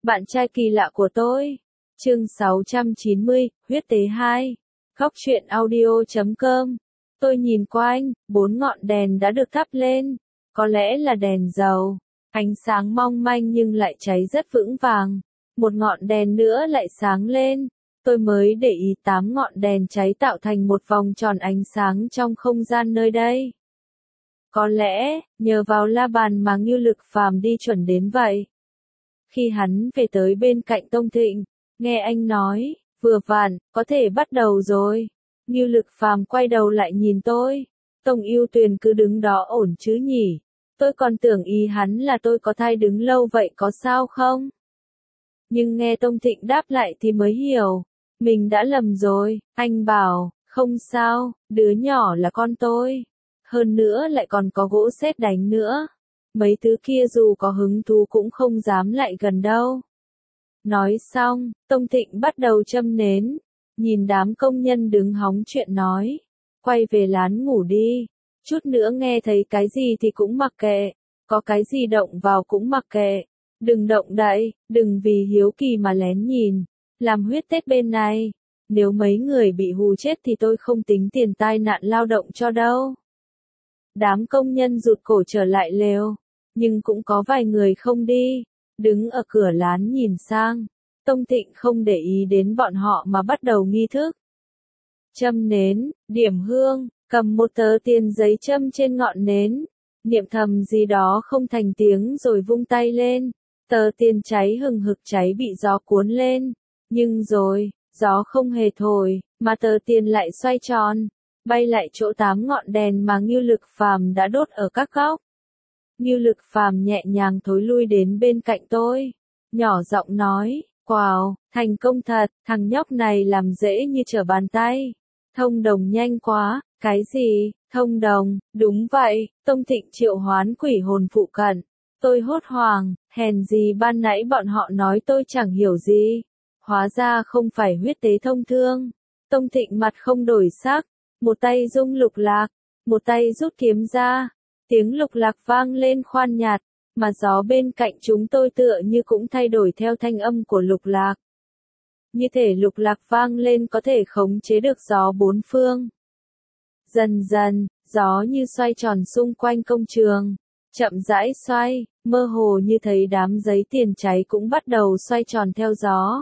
Bạn trai kỳ lạ của tôi. Chương 690, huyết tế 2. Góc truyện audio.com. Tôi nhìn quanh, 4 ngọn đèn đã được thắp lên. Có lẽ là đèn dầu. Ánh sáng mong manh nhưng lại cháy rất vững vàng. Một ngọn đèn nữa lại sáng lên. Tôi mới để ý 8 ngọn đèn cháy tạo thành một vòng tròn ánh sáng trong không gian nơi đây. Có lẽ, nhờ vào la bàn mà Ngưu Lực Phàm đi chuẩn đến vậy. Khi hắn về tới bên cạnh Tông Thịnh, nghe anh nói, vừa vặn, có thể bắt đầu rồi. Ngưu Lực Phàm quay đầu lại nhìn tôi. Tông Yêu Tuyền cứ đứng đó ổn chứ nhỉ? Tôi còn tưởng ý hắn là tôi có thai đứng lâu vậy có sao không? Nhưng nghe Tông Thịnh đáp lại thì mới hiểu. Mình đã lầm rồi, anh bảo, không sao, đứa nhỏ là con tôi. Hơn nữa lại còn có gỗ sét đánh nữa. Mấy thứ kia dù có hứng thú cũng không dám lại gần đâu. Nói xong, Tông Thịnh bắt đầu châm nến. Nhìn đám công nhân đứng hóng chuyện nói. Quay về lán ngủ đi. Chút nữa nghe thấy cái gì thì cũng mặc kệ. Có cái gì động vào cũng mặc kệ. Đừng động đậy, đừng vì hiếu kỳ mà lén nhìn. Làm huyết tết bên này. Nếu mấy người bị hù chết thì tôi không tính tiền tai nạn lao động cho đâu. Đám công nhân rụt cổ trở lại lều. Nhưng cũng có vài người không đi. Đứng ở cửa lán nhìn sang. Tông Thịnh không để ý đến bọn họ mà bắt đầu nghi thức. Châm nến, điểm hương, cầm một tờ tiền giấy châm trên ngọn nến. Niệm thầm gì đó không thành tiếng rồi vung tay lên. Tờ tiền cháy hừng hực cháy bị gió cuốn lên. Nhưng rồi, gió không hề thổi, mà tờ tiền lại xoay tròn. Bay lại chỗ 8 ngọn đèn mà Ngưu Lực Phàm đã đốt ở các góc. Ngưu Lực Phàm nhẹ nhàng thối lui đến bên cạnh tôi. Nhỏ giọng nói, wow, thành công thật, thằng nhóc này làm dễ như trở bàn tay. Thông đồng nhanh quá, cái gì, thông đồng, đúng vậy, Tông Thịnh triệu hoán quỷ hồn phụ cận. Tôi hốt hoảng, hèn gì ban nãy bọn họ nói tôi chẳng hiểu gì. Hóa ra không phải huyết tế thông thương. Tông Thịnh mặt không đổi sắc, một tay rung lục lạc, một tay rút kiếm ra. Tiếng lục lạc vang lên khoan nhạt, mà gió bên cạnh chúng tôi tựa như cũng thay đổi theo thanh âm của lục lạc. Như thể lục lạc vang lên có thể khống chế được gió bốn phương. Dần dần, gió như xoay tròn xung quanh công trường, chậm rãi xoay, mơ hồ như thấy đám giấy tiền cháy cũng bắt đầu xoay tròn theo gió.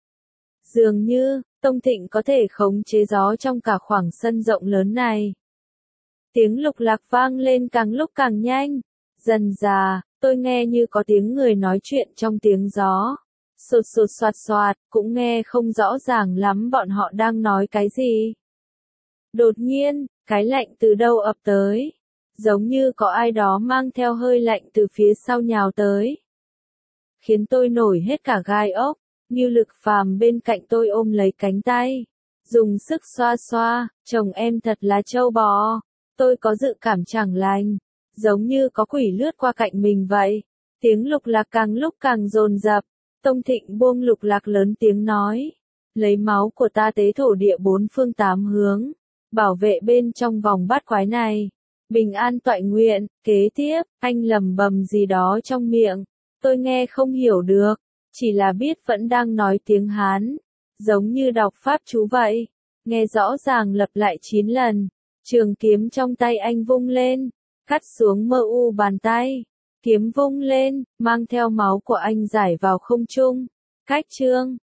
Dường như, Tông Thịnh có thể khống chế gió trong cả khoảng sân rộng lớn này. Tiếng lục lạc vang lên càng lúc càng nhanh. Dần dà, tôi nghe như có tiếng người nói chuyện trong tiếng gió. Sột sột soạt soạt, cũng nghe không rõ ràng lắm bọn họ đang nói cái gì. Đột nhiên, cái lạnh từ đâu ập tới. Giống như có ai đó mang theo hơi lạnh từ phía sau nhào tới. Khiến tôi nổi hết cả gai ốc. Ngưu Lực Phàm bên cạnh tôi ôm lấy cánh tay. Dùng sức xoa xoa, chồng em thật là trâu bò. Tôi có dự cảm chẳng lành. Giống như có quỷ lướt qua cạnh mình vậy. Tiếng lục lạc càng lúc càng dồn dập. Tông Thịnh buông lục lạc lớn tiếng nói. Lấy máu của ta tế thổ địa 4 phương 8 hướng. Bảo vệ bên trong vòng bát quái này. Bình an toại nguyện. Kế tiếp, anh lẩm bẩm gì đó trong miệng. Tôi nghe không hiểu được. Chỉ là biết vẫn đang nói tiếng Hán. Giống như đọc pháp chú vậy. Nghe rõ ràng lặp lại 9 lần. Trường kiếm trong tay anh vung lên. Cắt xuống mơ u bàn tay. Kiếm vung lên, mang theo máu của anh rải vào không trung. Cách chương.